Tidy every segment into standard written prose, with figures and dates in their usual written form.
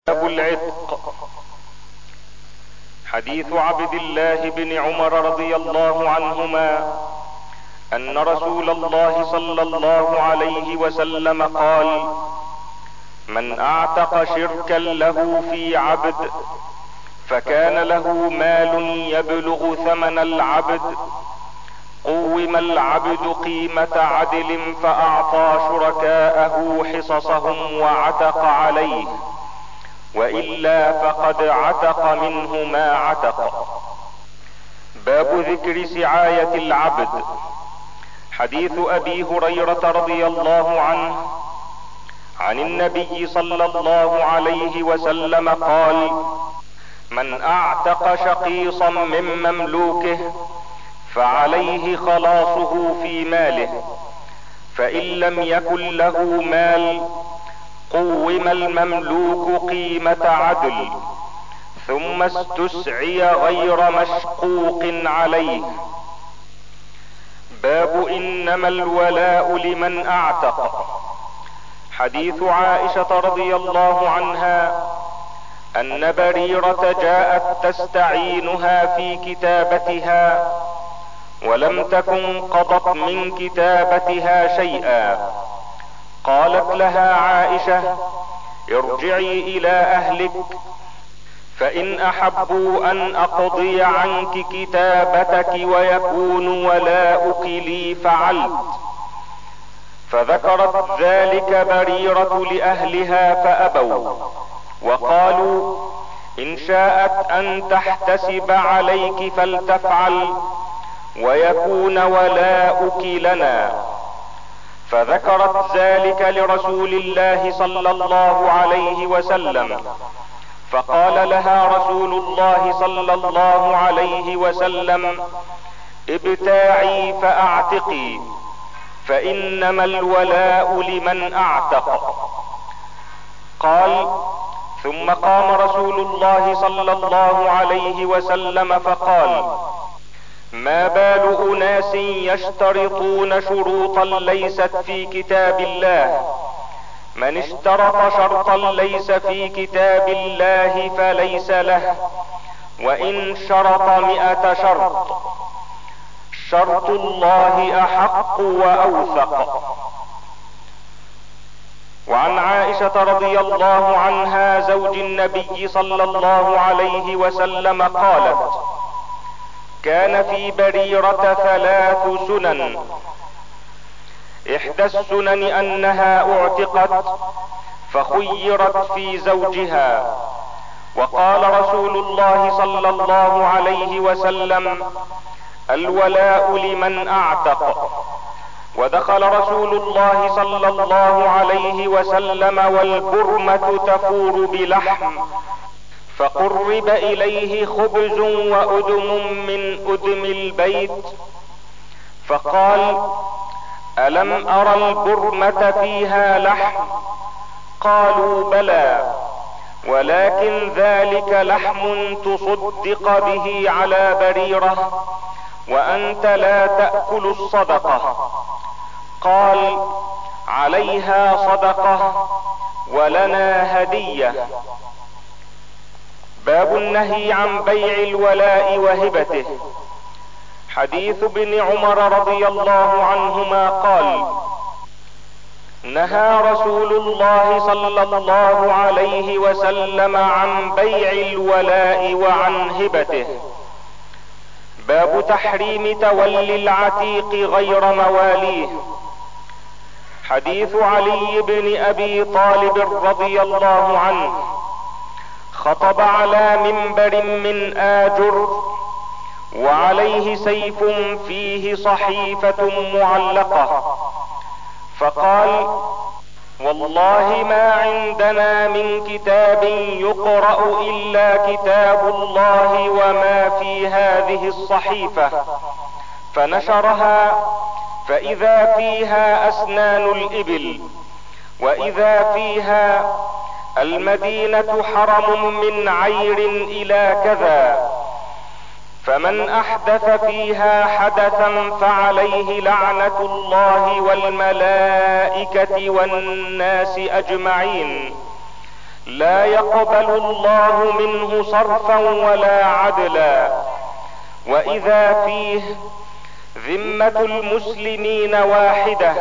باب العتق. حديث عبد الله بن عمر رضي الله عنهما ان رسول الله صلى الله عليه وسلم قال: من اعتق شركا له في عبد فكان له مال يبلغ ثمن العبد، قوم العبد قيمة عدل فاعطى شركاءه حصصهم وعتق عليه، والا فقد عتق منه ما عتق. باب ذكر سعاية العبد. حديث ابي هريرة رضي الله عنه عن النبي صلى الله عليه وسلم قال: من اعتق شقيصا من مملوكه فعليه خلاصه في ماله، فان لم يكن له مال قوم المملوك قيمة عدل، ثم استسعي غير مشقوق عليه. باب انما الولاء لمن اعتق. حديث عائشة رضي الله عنها ان بريرة جاءت تستعينها في كتابتها ولم تكن قضت من كتابتها شيئا، قالت لها عائشة: ارجعي الى اهلك، فان احبوا ان اقضي عنك كتابتك ويكون ولاؤك لي فعلت. فذكرت ذلك بريرة لاهلها فابوا، وقالوا: ان شاءت ان تحتسب عليك فلتفعل ويكون ولاؤك لنا. فذكرت ذلك لرسول الله صلى الله عليه وسلم، فقال لها رسول الله صلى الله عليه وسلم: ابتاعي فاعتقي، فانما الولاء لمن اعتق. قال: ثم قام رسول الله صلى الله عليه وسلم فقال: ما بال اناس يشترطون شروطا ليست في كتاب الله، من اشترط شرطا ليس في كتاب الله فليس له، وان شرط 100 شرط، شرط الله احق واوثق. وعن عائشة رضي الله عنها زوج النبي صلى الله عليه وسلم قالت: كان في بريرة 3 سنن، احدى السنن انها اعتقت فخيرت في زوجها، وقال رسول الله صلى الله عليه وسلم: الولاء لمن اعتق. ودخل رسول الله صلى الله عليه وسلم والبرمة تفور بلحم، فقرب اليه خبز وادم من ادم البيت، فقال: الم ارى البرمة فيها لحم؟ قالوا: بلى، ولكن ذلك لحم تصدق به على بريرة، وانت لا تأكل الصدقة. قال: عليها صدقة ولنا هدية. باب النهي عن بيع الولاء وهبته. حديث ابن عمر رضي الله عنهما قال: نهى رسول الله صلى الله عليه وسلم عن بيع الولاء وعن هبته. باب تحريم تولي العتيق غير مواليه. حديث علي بن ابي طالب رضي الله عنه خطب على منبر من آجر، وعليه سيف فيه صحيفة معلقة، فقال: والله ما عندنا من كتاب يقرأ الا كتاب الله وما في هذه الصحيفة. فنشرها، فاذا فيها اسنان الابل، واذا فيها: المدينة حرم من عير الى كذا، فمن احدث فيها حدثا فعليه لعنة الله والملائكة والناس اجمعين، لا يقبل الله منه صرفا ولا عدلا. واذا فيه ذمة المسلمين واحدة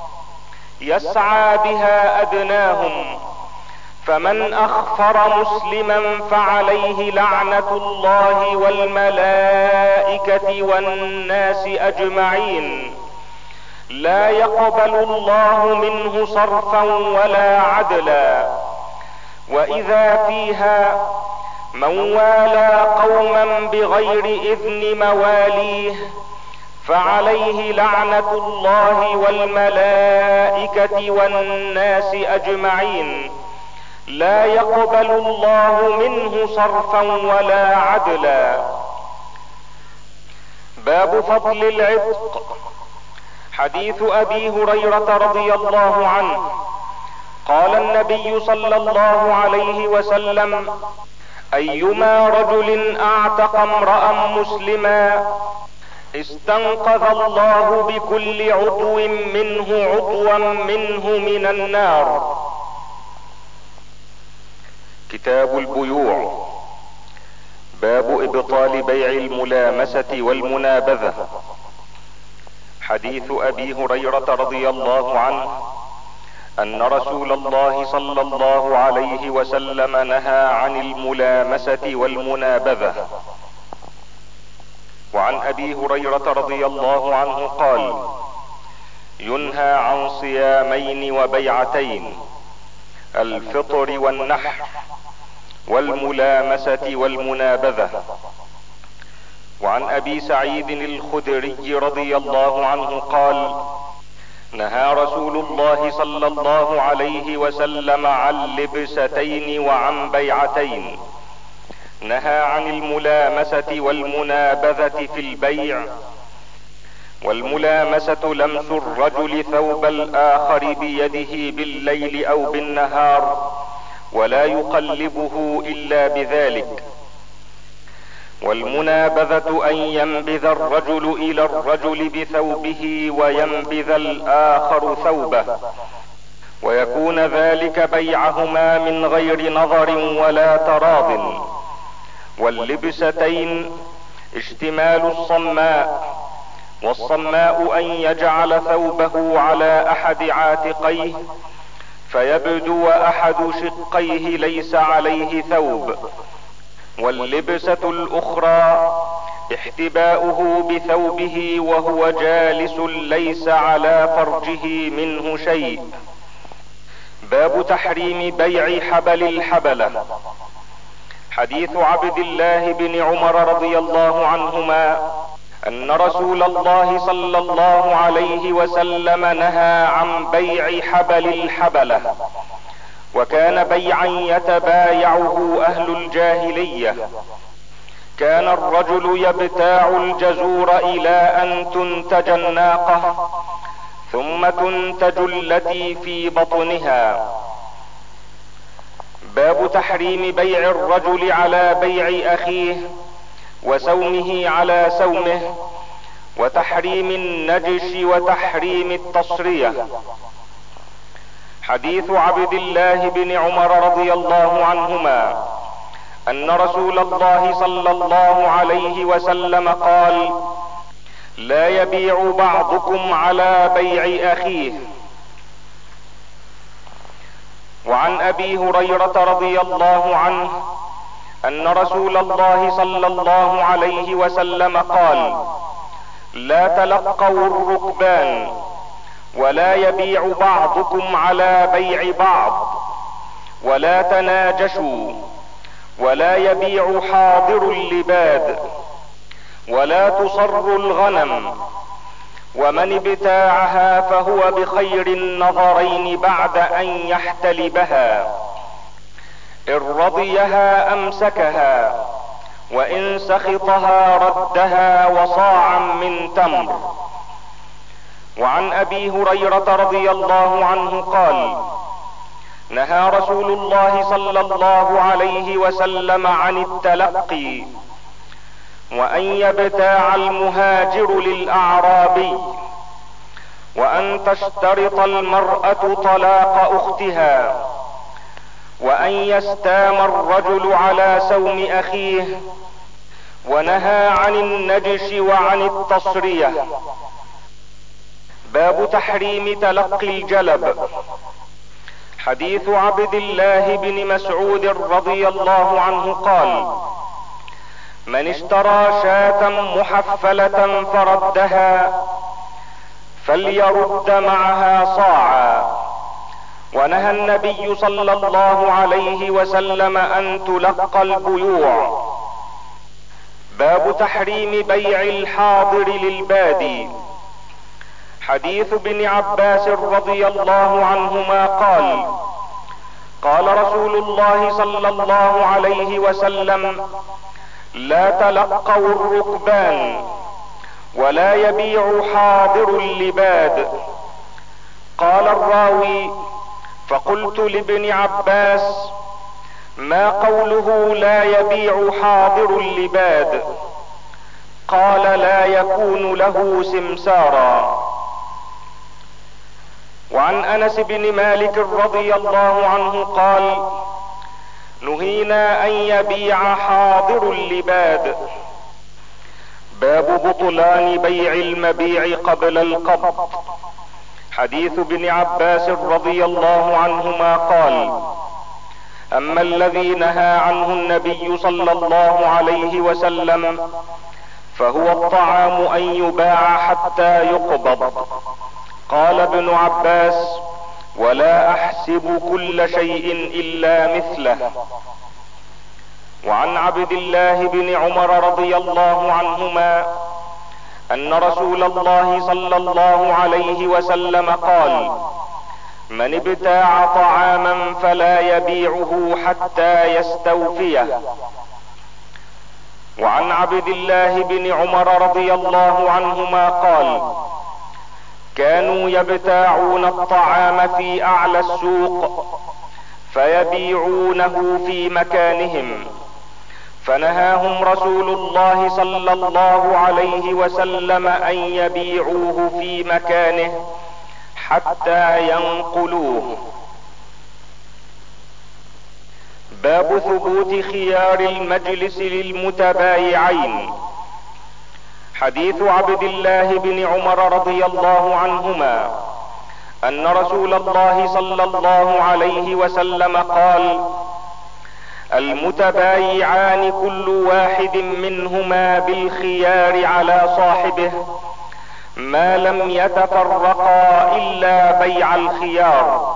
يسعى بها ادناهم، فمن اخفر مسلما فعليه لعنة الله والملائكة والناس اجمعين. لا يقبل الله منه صرفا ولا عدلا. واذا فيها من والى قوما بغير اذن مواليه فعليه لعنة الله والملائكة والناس اجمعين. لا يقبل الله منه صرفا ولا عدلا. باب فضل العتق. حديث ابي هريرة رضي الله عنه قال النبي صلى الله عليه وسلم: ايما رجل اعتق امرأ مسلما استنقذ الله بكل عضو منه عضوا منه من النار. كتاب البيوع. باب ابطال بيع الملامسة والمنابذة. حديث ابي هريرة رضي الله عنه ان رسول الله صلى الله عليه وسلم نهى عن الملامسة والمنابذة. وعن ابي هريرة رضي الله عنه قال: ينهى عن صيامين وبيعتين: الفطر والنحر، والملامسة والمنابذة. وعن ابي سعيد الخدري رضي الله عنه قال: نهى رسول الله صلى الله عليه وسلم عن لبستين وعن بيعتين. نهى عن الملامسة والمنابذة في البيع. والملامسة لمس الرجل ثوب الاخر بيده بالليل او بالنهار ولا يقلبه الا بذلك. والمنابذة ان ينبذ الرجل الى الرجل بثوبه وينبذ الاخر ثوبه، ويكون ذلك بيعهما من غير نظر ولا تراض. واللبستين اشتمال الصماء، والصماء ان يجعل ثوبه على احد عاتقيه فيبدو احد شقيه ليس عليه ثوب. واللبسة الاخرى احتباؤه بثوبه وهو جالس ليس على فرجه منه شيء. باب تحريم بيع حبل الحبلة. حديث عبد الله بن عمر رضي الله عنهما ان رسول الله صلى الله عليه وسلم نهى عن بيع حبل الحبلة، وكان بيعا يتبايعه اهل الجاهلية. كان الرجل يبتاع الجزور الى ان تنتج الناقة ثم تنتج التي في بطنها. باب تحريم بيع الرجل على بيع اخيه وسومه على سومه، وتحريم النجش وتحريم التصرية. حديث عبد الله بن عمر رضي الله عنهما ان رسول الله صلى الله عليه وسلم قال: لا يبيع بعضكم على بيع اخيه. وعن ابي هريرة رضي الله عنه ان رسول الله صلى الله عليه وسلم قال: لا تلقوا الركبان، ولا يبيع بعضكم على بيع بعض، ولا تناجشوا، ولا يبيع حاضر اللباد، ولا تصر الغنم، ومن ابتاعها فهو بخير النظرين بعد ان يحتلبها. ان رضيها امسكها، وان سخطها ردها وصاعا من تمر. وعن ابي هريرة رضي الله عنه قال: نهى رسول الله صلى الله عليه وسلم عن التلقي، وان يبتاع المهاجر للاعرابي، وان تشترط المرأة طلاق اختها، وان يستام الرجل على سوم اخيه، ونهى عن النجش وعن التصرية. باب تحريم تلقي الجلب. حديث عبد الله بن مسعود رضي الله عنه قال: من اشترى شاة محفلة فردها فليرد معها صاعا. ونهى النبي صلى الله عليه وسلم ان تلقى البيوع. باب تحريم بيع الحاضر للبادي. حديث ابن عباس رضي الله عنهما قال: قال رسول الله صلى الله عليه وسلم: لا تلقوا الركبان، ولا يبيع حاضر اللباد. قال الراوي: فقلت لابن عباس: ما قوله لا يبيع حاضر اللباد؟ قال: لا يكون له سمسارا. وعن انس بن مالك رضي الله عنه قال: نهينا ان يبيع حاضر اللباد. باب بطلان بيع المبيع قبل القبض. حديث ابن عباس رضي الله عنهما قال: اما الذي نهى عنه النبي صلى الله عليه وسلم فهو الطعام ان يباع حتى يقبض. قال ابن عباس: ولا احسب كل شيء الا مثله. وعن عبد الله بن عمر رضي الله عنهما ان رسول الله صلى الله عليه وسلم قال: من ابتاع طعاما فلا يبيعه حتى يستوفيه. وعن عبد الله بن عمر رضي الله عنهما قال: كانوا يبتاعون الطعام في اعلى السوق فيبيعونه في مكانهم، فنهاهم رسول الله صلى الله عليه وسلم ان يبيعوه في مكانه حتى ينقلوه. باب ثبوت خيار المجلس للمتبايعين. حديث عبد الله بن عمر رضي الله عنهما ان رسول الله صلى الله عليه وسلم قال: المتبايعان كل واحد منهما بالخيار على صاحبه ما لم يتفرقا الا بيع الخيار.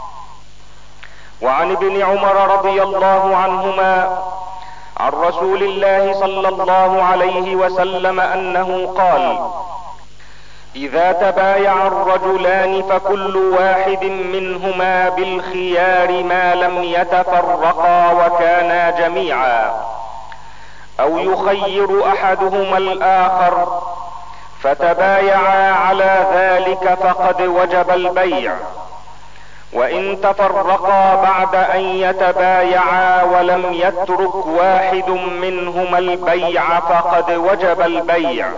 وعن ابن عمر رضي الله عنهما عن رسول الله صلى الله عليه وسلم انه قال: اذا تبايع الرجلان فكل واحد منهما بالخيار ما لم يتفرقا وكانا جميعا، او يخير احدهما الاخر فتبايعا على ذلك فقد وجب البيع. وان تفرقا بعد ان يتبايعا ولم يترك واحد منهما البيع فقد وجب البيع.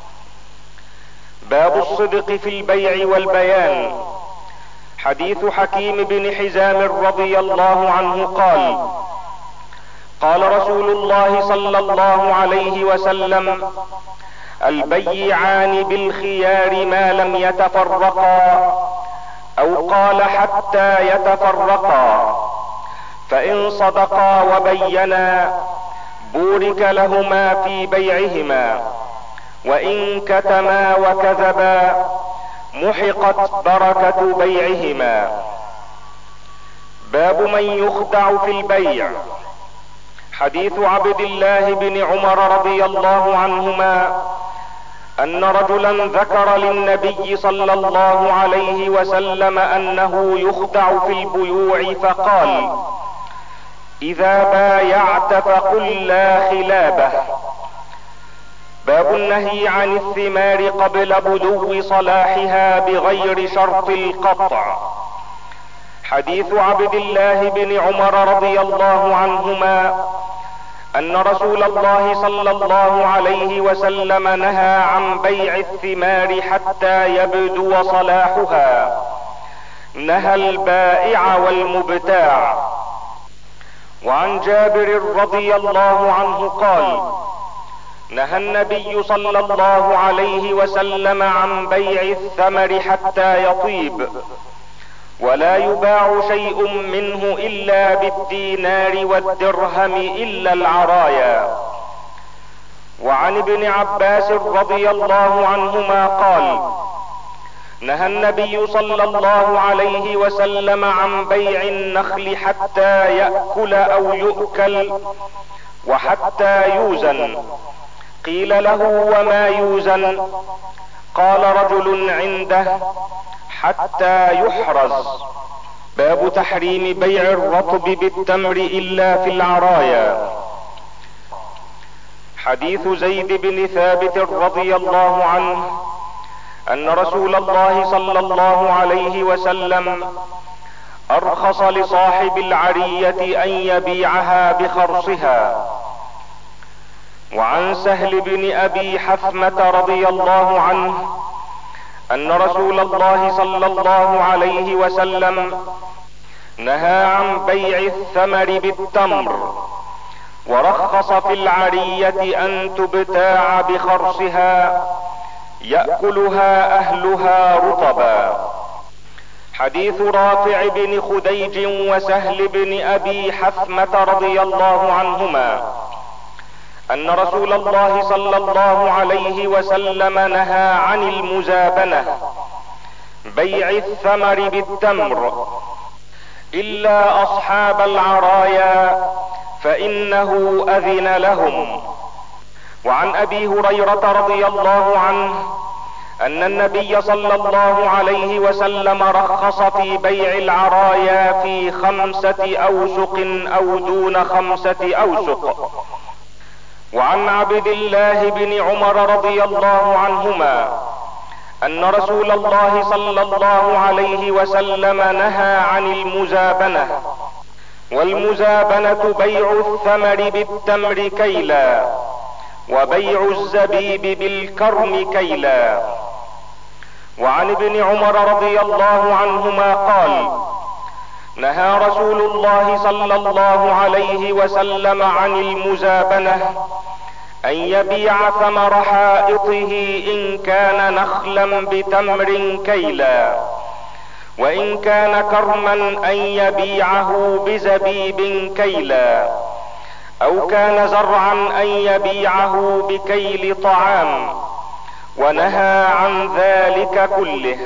باب الصدق في البيع والبيان. حديث حكيم بن حزام رضي الله عنه قال: قال رسول الله صلى الله عليه وسلم: البيعان بالخيار ما لم يتفرقا، او قال حتى يتفرقا، فان صدقا وبينا بورك لهما في بيعهما، وان كتما وكذبا محقت بركة بيعهما. باب من يخدع في البيع. حديث عبد الله بن عمر رضي الله عنهما ان رجلا ذكر للنبي صلى الله عليه وسلم انه يخدع في البيوع فقال: اذا بايعت فقل لا خلابه. باب النهي عن الثمار قبل بدو صلاحها بغير شرط القطع. حديث عبد الله بن عمر رضي الله عنهما ان رسول الله صلى الله عليه وسلم نهى عن بيع الثمار حتى يبدو صلاحها، نهى البائع والمبتاع. وعن جابر رضي الله عنه قال: نهى النبي صلى الله عليه وسلم عن بيع الثمر حتى يطيب، ولا يباع شيء منه الا بالدينار والدرهم الا العرايا. وعن ابن عباس رضي الله عنهما قال: نهى النبي صلى الله عليه وسلم عن بيع النخل حتى يأكل او يؤكل وحتى يوزن. قيل له: وما يوزن؟ قال رجل عنده: حتى يحرز. باب تحريم بيع الرطب بالتمر الا في العرايا. حديث زيد بن ثابت رضي الله عنه ان رسول الله صلى الله عليه وسلم ارخص لصاحب العرية ان يبيعها بخرصها. وعن سهل بن ابي حثمة رضي الله عنه ان رسول الله صلى الله عليه وسلم نهى عن بيع الثمر بالتمر، ورخص في العرية ان تبتاع بخرصها يأكلها اهلها رطبا. حديث رافع بن خديج وسهل بن ابي حثمة رضي الله عنهما ان رسول الله صلى الله عليه وسلم نهى عن المزابنة بيع الثمر بالتمر الا اصحاب العرايا فانه اذن لهم. وعن ابي هريرة رضي الله عنه ان النبي صلى الله عليه وسلم رخص في بيع العرايا في 5 أوسق او دون 5 أوسق. وعن عبد الله بن عمر رضي الله عنهما ان رسول الله صلى الله عليه وسلم نهى عن المزابنة، والمزابنة بيع الثمر بالتمر كيلا، وبيع الزبيب بالكرم كيلا. وعن ابن عمر رضي الله عنهما قال: نهى رسول الله صلى الله عليه وسلم عن المزابنة ان يبيع ثمر حائطه ان كان نخلا بتمر كيلا، وان كان كرما ان يبيعه بزبيب كيلا، او كان زرعا ان يبيعه بكيل طعام، ونهى عن ذلك كله.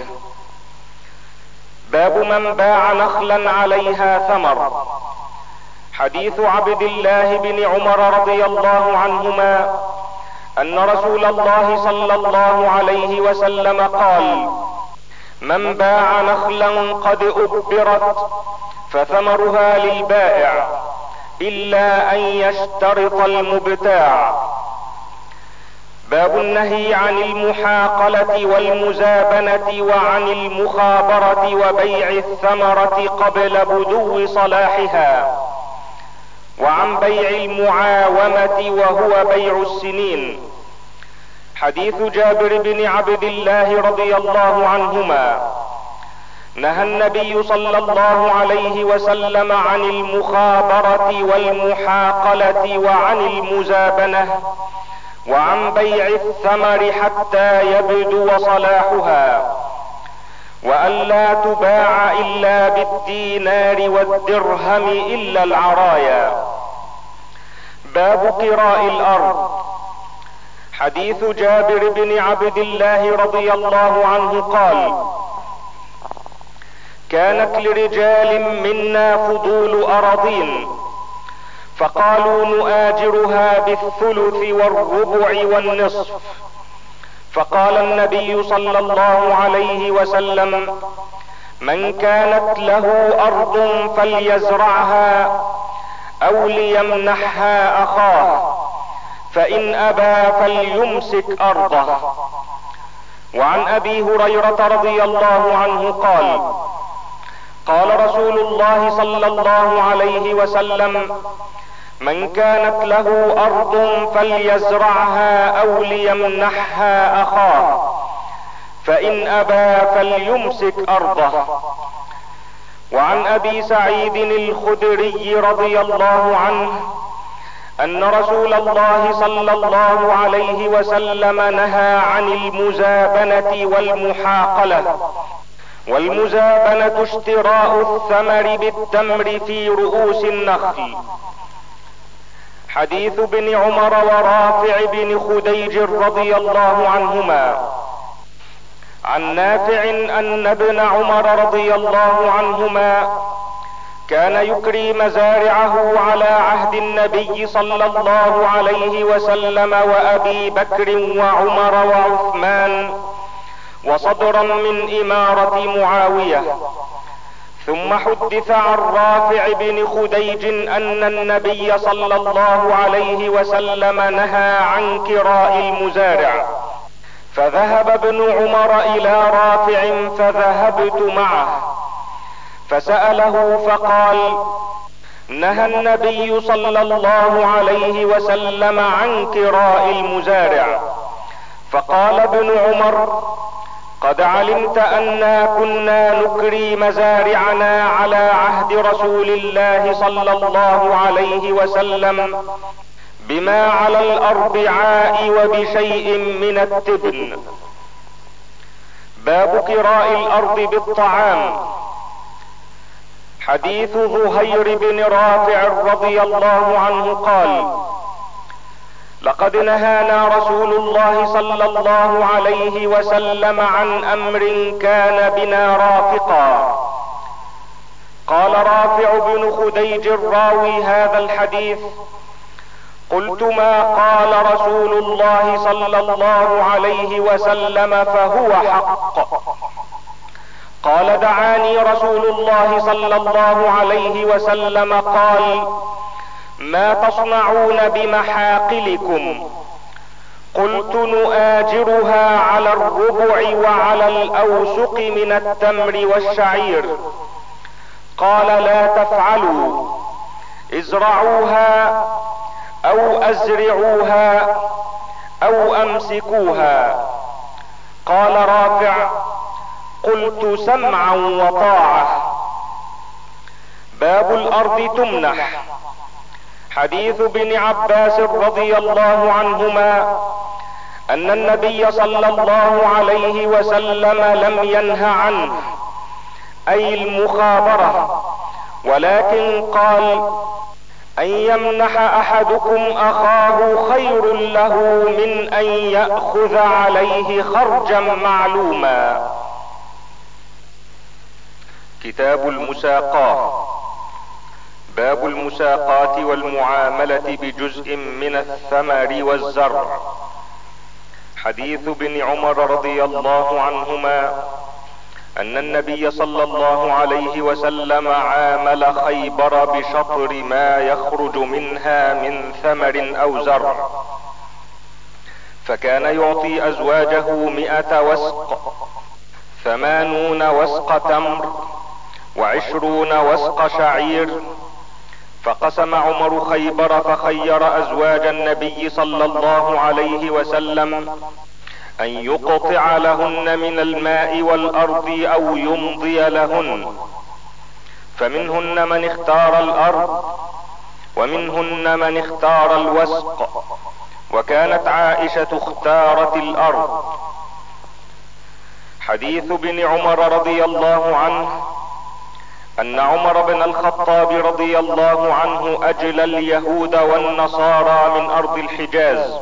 باب من باع نخلا عليها ثمر. حديث عبد الله بن عمر رضي الله عنهما ان رسول الله صلى الله عليه وسلم قال: من باع نخلا قد أبرت فثمرها للبائع الا ان يشترط المبتاع. باب النهي عن المحاقلة والمزابنة وعن المخابرة وبيع الثمرة قبل بدو صلاحها، وعن بيع المعاومة وهو بيع السنين. حديث جابر بن عبد الله رضي الله عنهما نهى النبي صلى الله عليه وسلم عن المخابرة والمحاقلة وعن المزابنة وعن بيع الثمر حتى يبدو صلاحها، وأن لا تباع الا بالدينار والدرهم الا العرايا. باب قراء الارض. حديث جابر بن عبد الله رضي الله عنه قال: كانت لرجال منا فضول اراضين، فقالوا نؤاجرها بالثلث والربع والنصف. فقال النبي صلى الله عليه وسلم: من كانت له ارض فليزرعها او ليمنحها اخاه، فان ابى فليمسك ارضه. وعن ابي هريرة رضي الله عنه قال: قال رسول الله صلى الله عليه وسلم: من كانت له ارض فليزرعها او ليمنحها اخاه، فان ابى فليمسك ارضه. وعن ابي سعيد الخدري رضي الله عنه ان رسول الله صلى الله عليه وسلم نهى عن المزابنة والمحاقلة. والمزابنة اشتراء الثمر بالتمر في رؤوس النخل. حديث ابن عمر ورافع بن خديج رضي الله عنهما. عن نافع ان ابن عمر رضي الله عنهما كان يكري مزارعه على عهد النبي صلى الله عليه وسلم وابي بكر وعمر وعثمان وصدرا من امارة معاوية. ثم حدث عن رافع بن خديج ان النبي صلى الله عليه وسلم نهى عن كراء المزارع. فذهب ابن عمر الى رافع فذهبت معه فسأله فقال: نهى النبي صلى الله عليه وسلم عن كراء المزارع. فقال ابن عمر: قد علمت أنا كنا نكري مزارعنا على عهد رسول الله صلى الله عليه وسلم بما على الأربعاء وبشيء من التبن. باب كراء الأرض بالطعام. حديث زهير بن رافع رضي الله عنه قال: لقد نهانا رسول الله صلى الله عليه وسلم عن امر كان بنا رافقا. قال رافع بن خديج راوي هذا الحديث: قلت: ما قال رسول الله صلى الله عليه وسلم فهو حق. قال: دعاني رسول الله صلى الله عليه وسلم قال: ما تصنعون بمحاقلكم؟ قلت: نؤاجرها على الربع وعلى الاوسق من التمر والشعير. قال: لا تفعلوا، ازرعوها او ازرعوها او امسكوها. قال رافع: قلت: سمعا وطاعة. باب الارض تمنح. حديث ابن عباس رضي الله عنهما ان النبي صلى الله عليه وسلم لم ينه عنه، اي المخابرة، ولكن قال: ان يمنح احدكم اخاه خير له من ان يأخذ عليه خرجا معلوما. كتاب المساقاة. باب المساقات والمعاملة بجزء من الثمر والزرع. حديث ابن عمر رضي الله عنهما ان النبي صلى الله عليه وسلم عامل خيبر بشطر ما يخرج منها من ثمر او زرع، فكان يعطي ازواجه 100 وسق، 80 وسق تمر، و20 وسق شعير. فقسم عمر خيبر فخير ازواج النبي صلى الله عليه وسلم ان يقطع لهن من الماء والارض او يمضي لهن، فمنهن من اختار الارض ومنهن من اختار الوسق، وكانت عائشة اختارت الارض. حديث ابن عمر رضي الله عنه ان عمر بن الخطاب رضي الله عنه اجلى اليهود والنصارى من ارض الحجاز،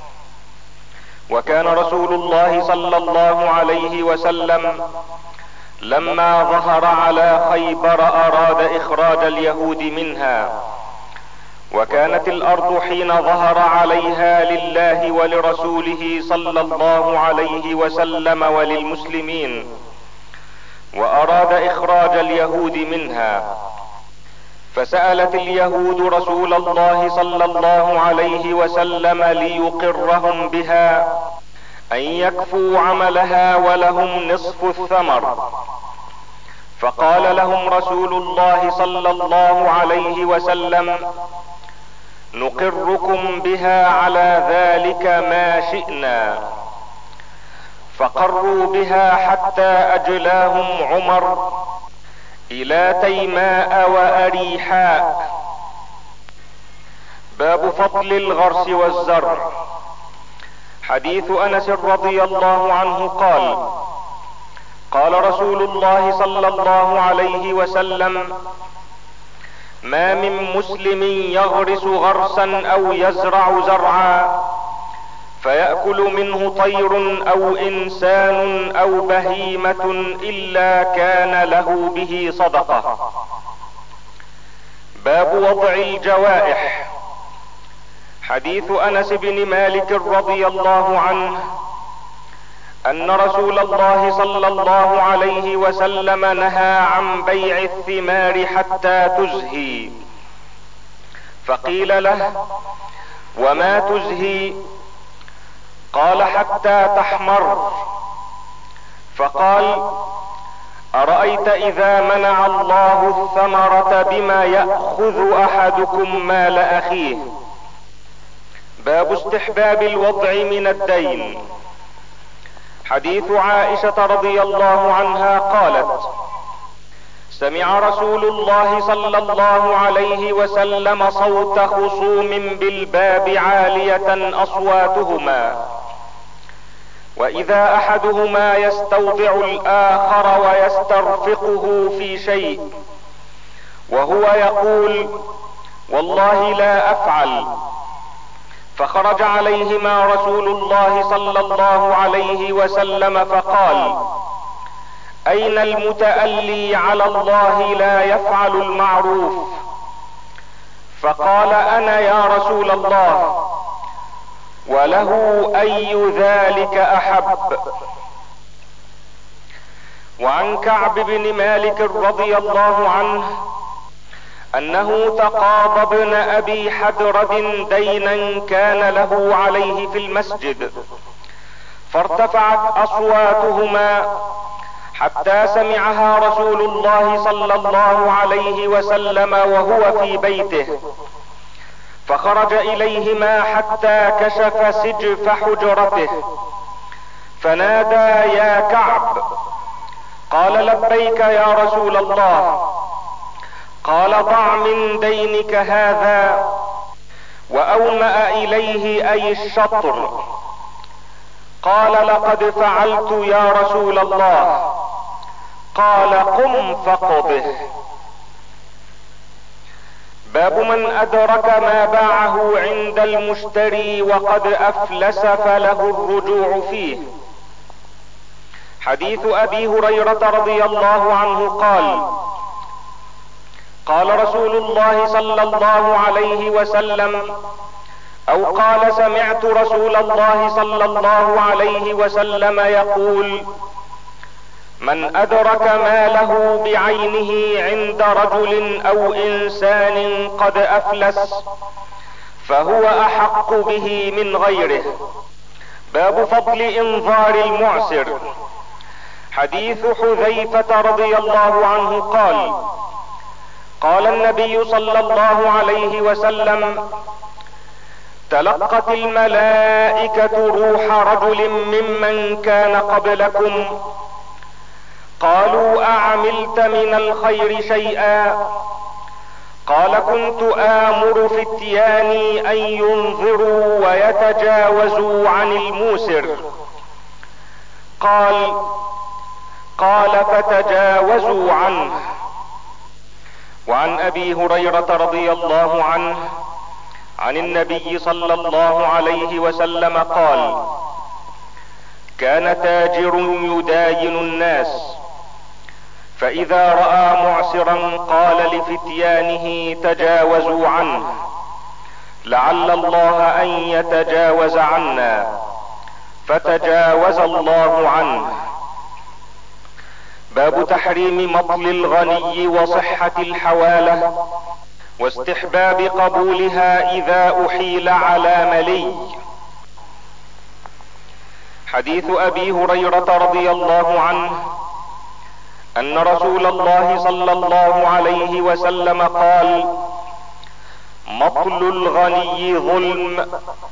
وكان رسول الله صلى الله عليه وسلم لما ظهر على خيبر اراد اخراج اليهود منها، وكانت الارض حين ظهر عليها لله ولرسوله صلى الله عليه وسلم وللمسلمين، واراد اخراج اليهود منها. فسألت اليهود رسول الله صلى الله عليه وسلم ليقرهم بها ان يكفوا عملها ولهم نصف الثمر. فقال لهم رسول الله صلى الله عليه وسلم: نقركم بها على ذلك ما شئنا. فقروا بها حتى اجلاهم عمر الى تيماء واريحاء. باب فضل الغرس والزرع. حديث انس رضي الله عنه قال: قال رسول الله صلى الله عليه وسلم: ما من مسلم يغرس غرسا او يزرع زرعا فيأكل منه طير او انسان او بهيمة الا كان له به صدقة. باب وضع الجوائح. حديث انس بن مالك رضي الله عنه ان رسول الله صلى الله عليه وسلم نهى عن بيع الثمار حتى تزهي، فقيل له: وما تزهي؟ قال: حتى تحمر. فقال: ارايت اذا منع الله الثمرة بما يأخذ احدكم مال اخيه. باب استحباب الوضع من الدين. حديث عائشة رضي الله عنها قالت: سمع رسول الله صلى الله عليه وسلم صوت خصوم بالباب عالية اصواتهما، واذا احدهما يستوضع الاخر ويسترفقه في شيء وهو يقول: والله لا افعل. فخرج عليهما رسول الله صلى الله عليه وسلم فقال: اين المتألي على الله لا يفعل المعروف؟ فقال: انا يا رسول الله. وله اي ذلك احب. وعن كعب بن مالك رضي الله عنه انه تقاضى ابن ابي حدرد دينا كان له عليه في المسجد، فارتفعت اصواتهما حتى سمعها رسول الله صلى الله عليه وسلم وهو في بيته، فخرج اليهما حتى كشف سجف حجرته فنادى: يا كعب. قال: لبيك يا رسول الله. قال: ضع من دينك هذا. واومأ اليه اي الشطر. قال: لقد فعلت يا رسول الله. قال: قم فاقضه. باب من ادرك ما باعه عند المشتري وقد افلس فله الرجوع فيه. حديث ابي هريرة رضي الله عنه قال: قال رسول الله صلى الله عليه وسلم، او قال: سمعت رسول الله صلى الله عليه وسلم يقول: من ادرك ماله بعينه عند رجل او انسان قد افلس فهو احق به من غيره. باب فضل انظار المعسر. حديث حذيفة رضي الله عنه قال: قال النبي صلى الله عليه وسلم: تلقت الملائكة روح رجل ممن كان قبلكم، قالوا: اعملت من الخير شيئا؟ قال: كنت امر فتياني ان ينظروا ويتجاوزوا عن الموسر. قال: فتجاوزوا عنه. وعن ابي هريرة رضي الله عنه عن النبي صلى الله عليه وسلم قال: كان تاجر يداين الناس، فاذا رأى معسرا قال لفتيانه: تجاوزوا عنه لعل الله ان يتجاوز عنا، فتجاوز الله عنه. باب تحريم مطل الغني وصحة الحوالة واستحباب قبولها اذا احيل على ملي. حديث ابي هريرة رضي الله عنه ان رسول الله صلى الله عليه وسلم قال: مطل الغني ظلم،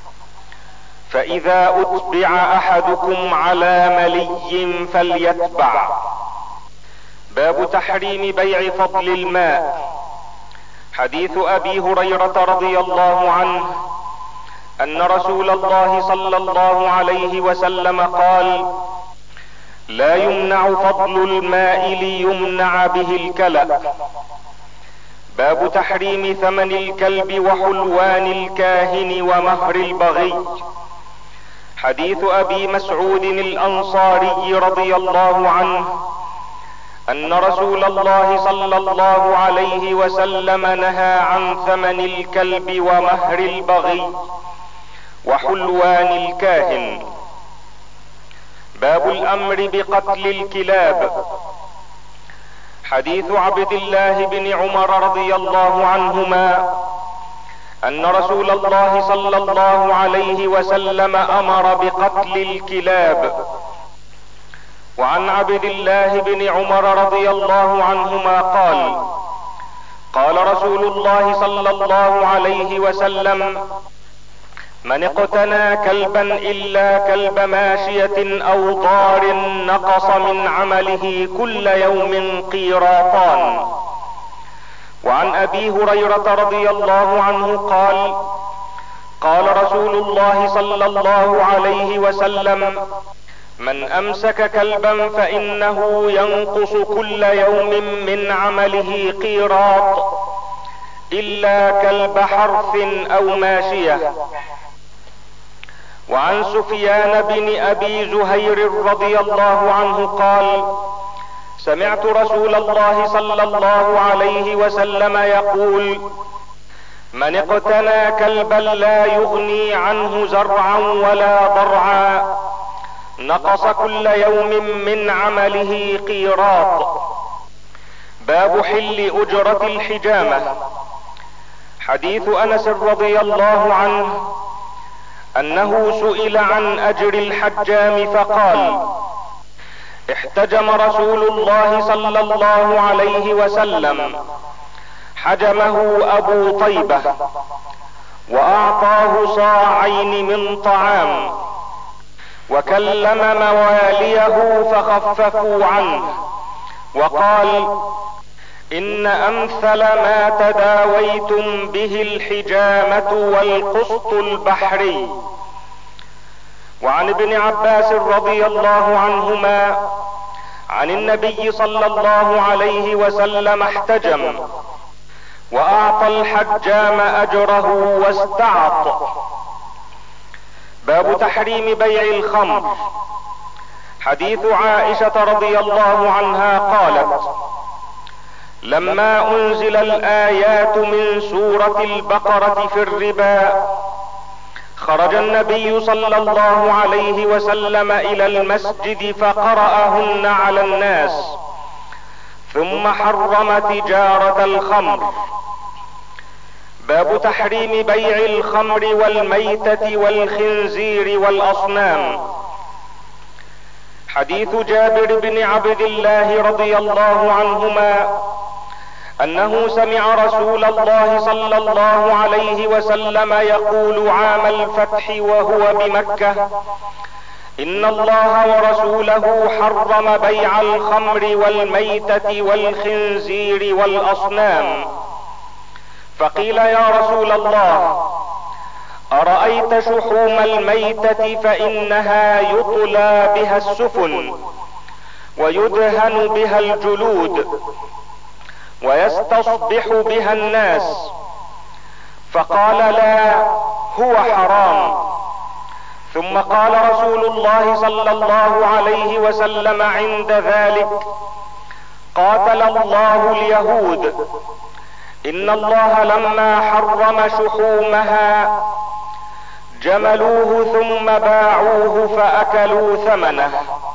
فاذا اتبع احدكم على ملي فليتبع. باب تحريم بيع فضل الماء. حديث ابي هريرة رضي الله عنه ان رسول الله صلى الله عليه وسلم قال: لا يمنع فضل الماء ليمنع به الكلأ. باب تحريم ثمن الكلب وحلوان الكاهن ومهر البغي. حديث ابي مسعود الانصاري رضي الله عنه ان رسول الله صلى الله عليه وسلم نهى عن ثمن الكلب ومهر البغي وحلوان الكاهن. باب الامر بقتل الكلاب. حديث عبد الله بن عمر رضي الله عنهما ان رسول الله صلى الله عليه وسلم امر بقتل الكلاب. وعن عبد الله بن عمر رضي الله عنهما قال: قال رسول الله صلى الله عليه وسلم: من اقتنى كلبا الا كلب ماشية او ضار نقص من عمله كل يوم قيراطان. وعن ابي هريرة رضي الله عنه قال: قال رسول الله صلى الله عليه وسلم: من امسك كلبا فانه ينقص كل يوم من عمله قيراط الا كلب حرث او ماشية. وعن سفيان بن ابي زهير رضي الله عنه قال: سمعت رسول الله صلى الله عليه وسلم يقول: من اقتنى كلبا لا يغني عنه زرعا ولا ضرعا نقص كل يوم من عمله قيراط. باب حل اجرة الحجامة. حديث انس رضي الله عنه انه سئل عن اجر الحجام فقال: احتجم رسول الله صلى الله عليه وسلم، حجمه ابو طيبة واعطاه صاعين من طعام، وكلم مواليه فخففوا عنه، وقال: ان امثل ما تداويتم به الحجامة والقسط البحري. وعن ابن عباس رضي الله عنهما عن النبي صلى الله عليه وسلم احتجم واعطى الحجام اجره واستعط. باب تحريم بيع الخمر. حديث عائشة رضي الله عنها قالت: لما انزل الايات من سورة البقرة في الربا خرج النبي صلى الله عليه وسلم الى المسجد فقرأهن على الناس، ثم حرم تجارة الخمر. باب تحريم بيع الخمر والميتة والخنزير والاصنام. حديث جابر بن عبد الله رضي الله عنهما انه سمع رسول الله صلى الله عليه وسلم يقول عام الفتح وهو بمكة: ان الله ورسوله حرم بيع الخمر والميتة والخنزير والاصنام. فقيل: يا رسول الله، ارايت شحوم الميتة فانها يطلى بها السفن ويدهن بها الجلود ويستصبح بها الناس. فقال: لا، هو حرام. ثم قال رسول الله صلى الله عليه وسلم عند ذلك: قاتل الله اليهود، ان الله لما حرم شحومها جملوه ثم باعوه فاكلوا ثمنه.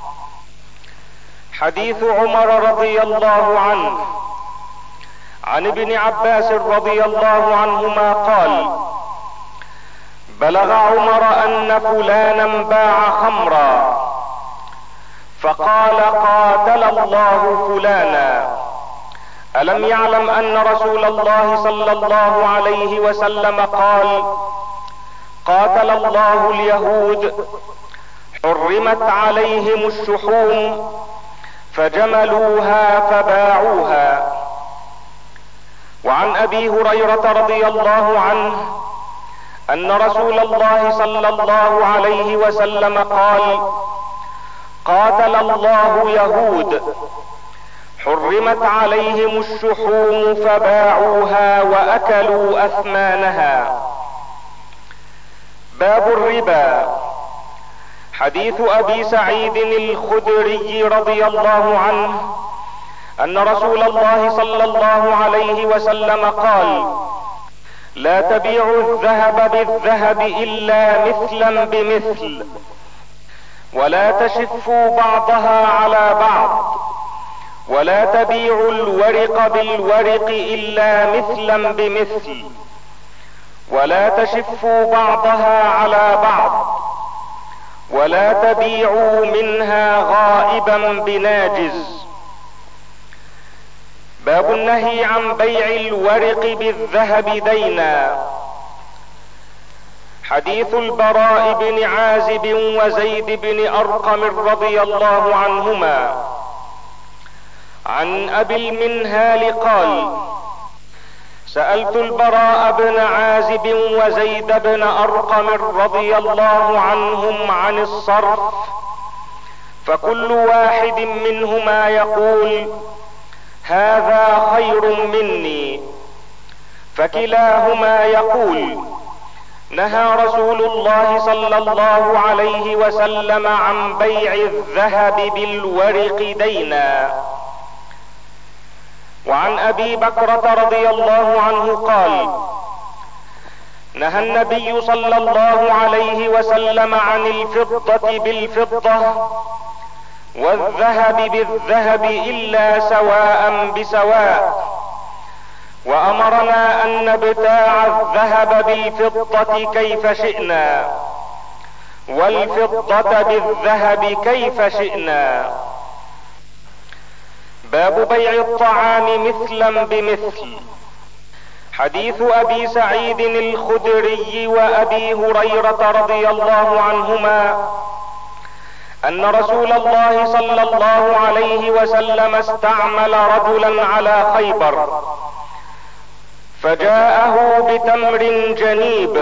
حديث عمر رضي الله عنه عن ابن عباس رضي الله عنهما قال: بلغ عمر ان فلانا باع خمرا، فقال: قاتل الله فلانا، الم يعلم ان رسول الله صلى الله عليه وسلم قال: قاتل الله اليهود، حرمت عليهم الشحوم فجملوها فباعوها. وعن ابي هريرة رضي الله عنه ان رسول الله صلى الله عليه وسلم قال: قاتل الله يهود حرمت عليهم الشحوم فباعوها واكلوا اثمانها. باب الربا. حديث ابي سعيد الخدري رضي الله عنه ان رسول الله صلى الله عليه وسلم قال: لا تبيعوا الذهب بالذهب الا مثلا بمثل، ولا تشفوا بعضها على بعض، ولا تبيعوا الورق بالورق الا مثلا بمثل، ولا تشفوا بعضها على بعض، ولا تبيعوا منها غائبا بناجز. باب النهي عن بيع الورق بالذهب دينا. حديث البراء بن عازب وزيد بن ارقم رضي الله عنهما عن ابي المنهال قال: سألت البراء بن عازب وزيد بن ارقم رضي الله عنهم عن الصرف، فكل واحد منهما يقول: هذا خير مني، فكلاهما يقول: نهى رسول الله صلى الله عليه وسلم عن بيع الذهب بالورق دينا. وعن ابي بكرة رضي الله عنه قال: نهى النبي صلى الله عليه وسلم عن الفضة بالفضة والذهب بالذهب الا سواء بسواء، وامرنا ان نبتاع الذهب بالفضة كيف شئنا والفضة بالذهب كيف شئنا. باب بيع الطعام مثلا بمثل. حديث ابي سعيد الخدري وابي هريرة رضي الله عنهما ان رسول الله صلى الله عليه وسلم استعمل رجلا على خيبر، فجاءه بتمر جنيب،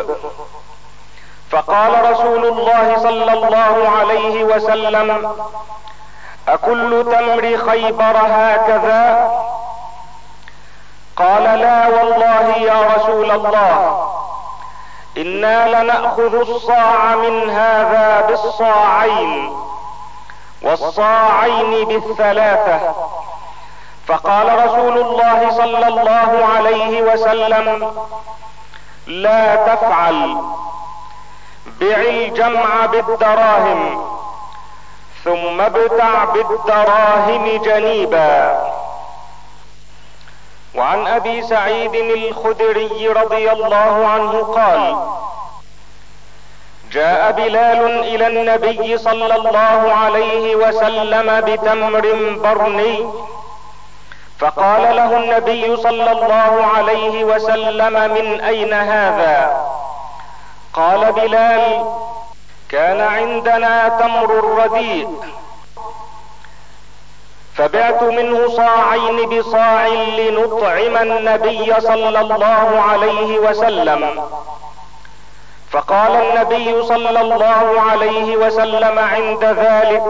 فقال رسول الله صلى الله عليه وسلم: اكل تمر خيبر هكذا؟ قال: لا والله يا رسول الله، انا لنأخذ الصاع من هذا بالصاعين والصاعين بالثلاثة. فقال رسول الله صلى الله عليه وسلم: لا تفعل، بع الجمع بالدراهم ثم ابتع بالدراهم جنيبا. وعن ابي سعيد الخدري رضي الله عنه قال: جاء بلال الى النبي صلى الله عليه وسلم بتمر برني، فقال له النبي صلى الله عليه وسلم: من اين هذا؟ قال بلال: كان عندنا تمر رديء، فبعت منه صاعين بصاع لنطعم النبي صلى الله عليه وسلم. فقال النبي صلى الله عليه وسلم عند ذلك: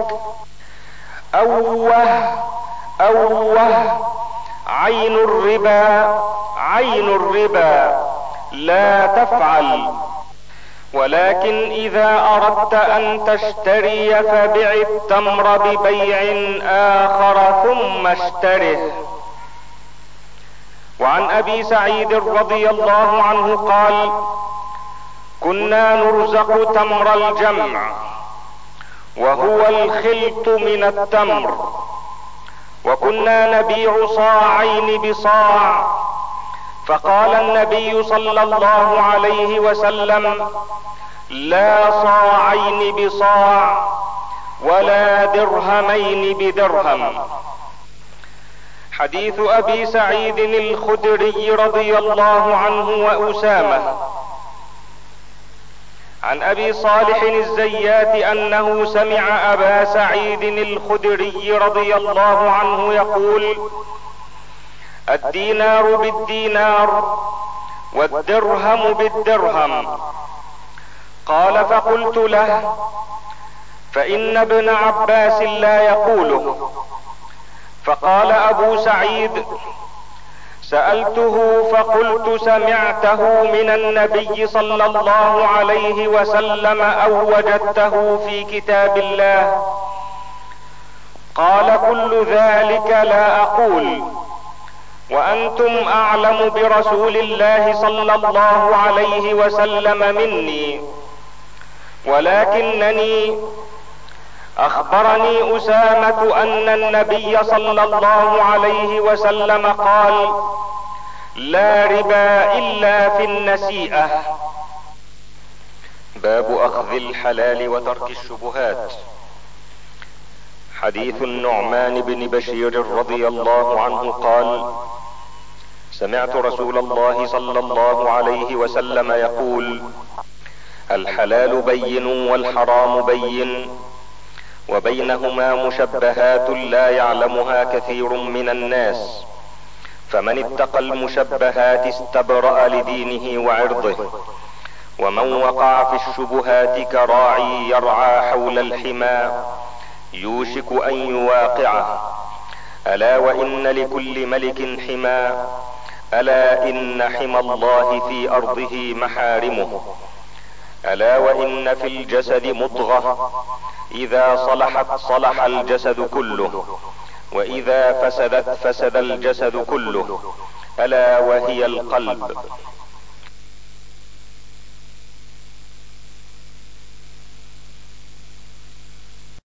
اوه اوه، عين الربا عين الربا، لا تفعل، ولكن اذا اردت ان تشتري فبع التمر ببيع اخر ثم اشتره. وعن ابي سعيد رضي الله عنه قال: كنا نرزق تمر الجمع وهو الخلط من التمر، وكنا نبيع صاعين بصاع، فقال النبي صلى الله عليه وسلم: لا صاعين بصاع ولا درهمين بدرهم. حديث ابي سعيد الخدري رضي الله عنه واسامة عن ابي صالح الزيات انه سمع ابا سعيد الخدري رضي الله عنه يقول: الدينار بالدينار والدرهم بالدرهم. قال: فقلت له: فان ابن عباس لا يقوله. فقال ابو سعيد: سألته فقلت: سمعته من النبي صلى الله عليه وسلم او وجدته في كتاب الله؟ قال: كل ذلك لا اقول، وانتم اعلم برسول الله صلى الله عليه وسلم مني، ولكنني اخبرني اسامة ان النبي صلى الله عليه وسلم قال: لا ربا الا في النسيئة. باب اخذ الحلال وترك الشبهات. حديث النعمان بن بشير رضي الله عنه قال: سمعت رسول الله صلى الله عليه وسلم يقول: الحلال بين والحرام بين، وبينهما مشبهات لا يعلمها كثير من الناس، فمن اتقى المشبهات استبرأ لدينه وعرضه، ومن وقع في الشبهات كراعي يرعى حول الحمى يوشك ان يواقعه. الا وان لكل ملك حمى، الا ان حمى الله في ارضه محارمه. الا وان في الجسد مضغة اذا صلحت صلح الجسد كله، واذا فسدت فسد الجسد كله، الا وهي القلب.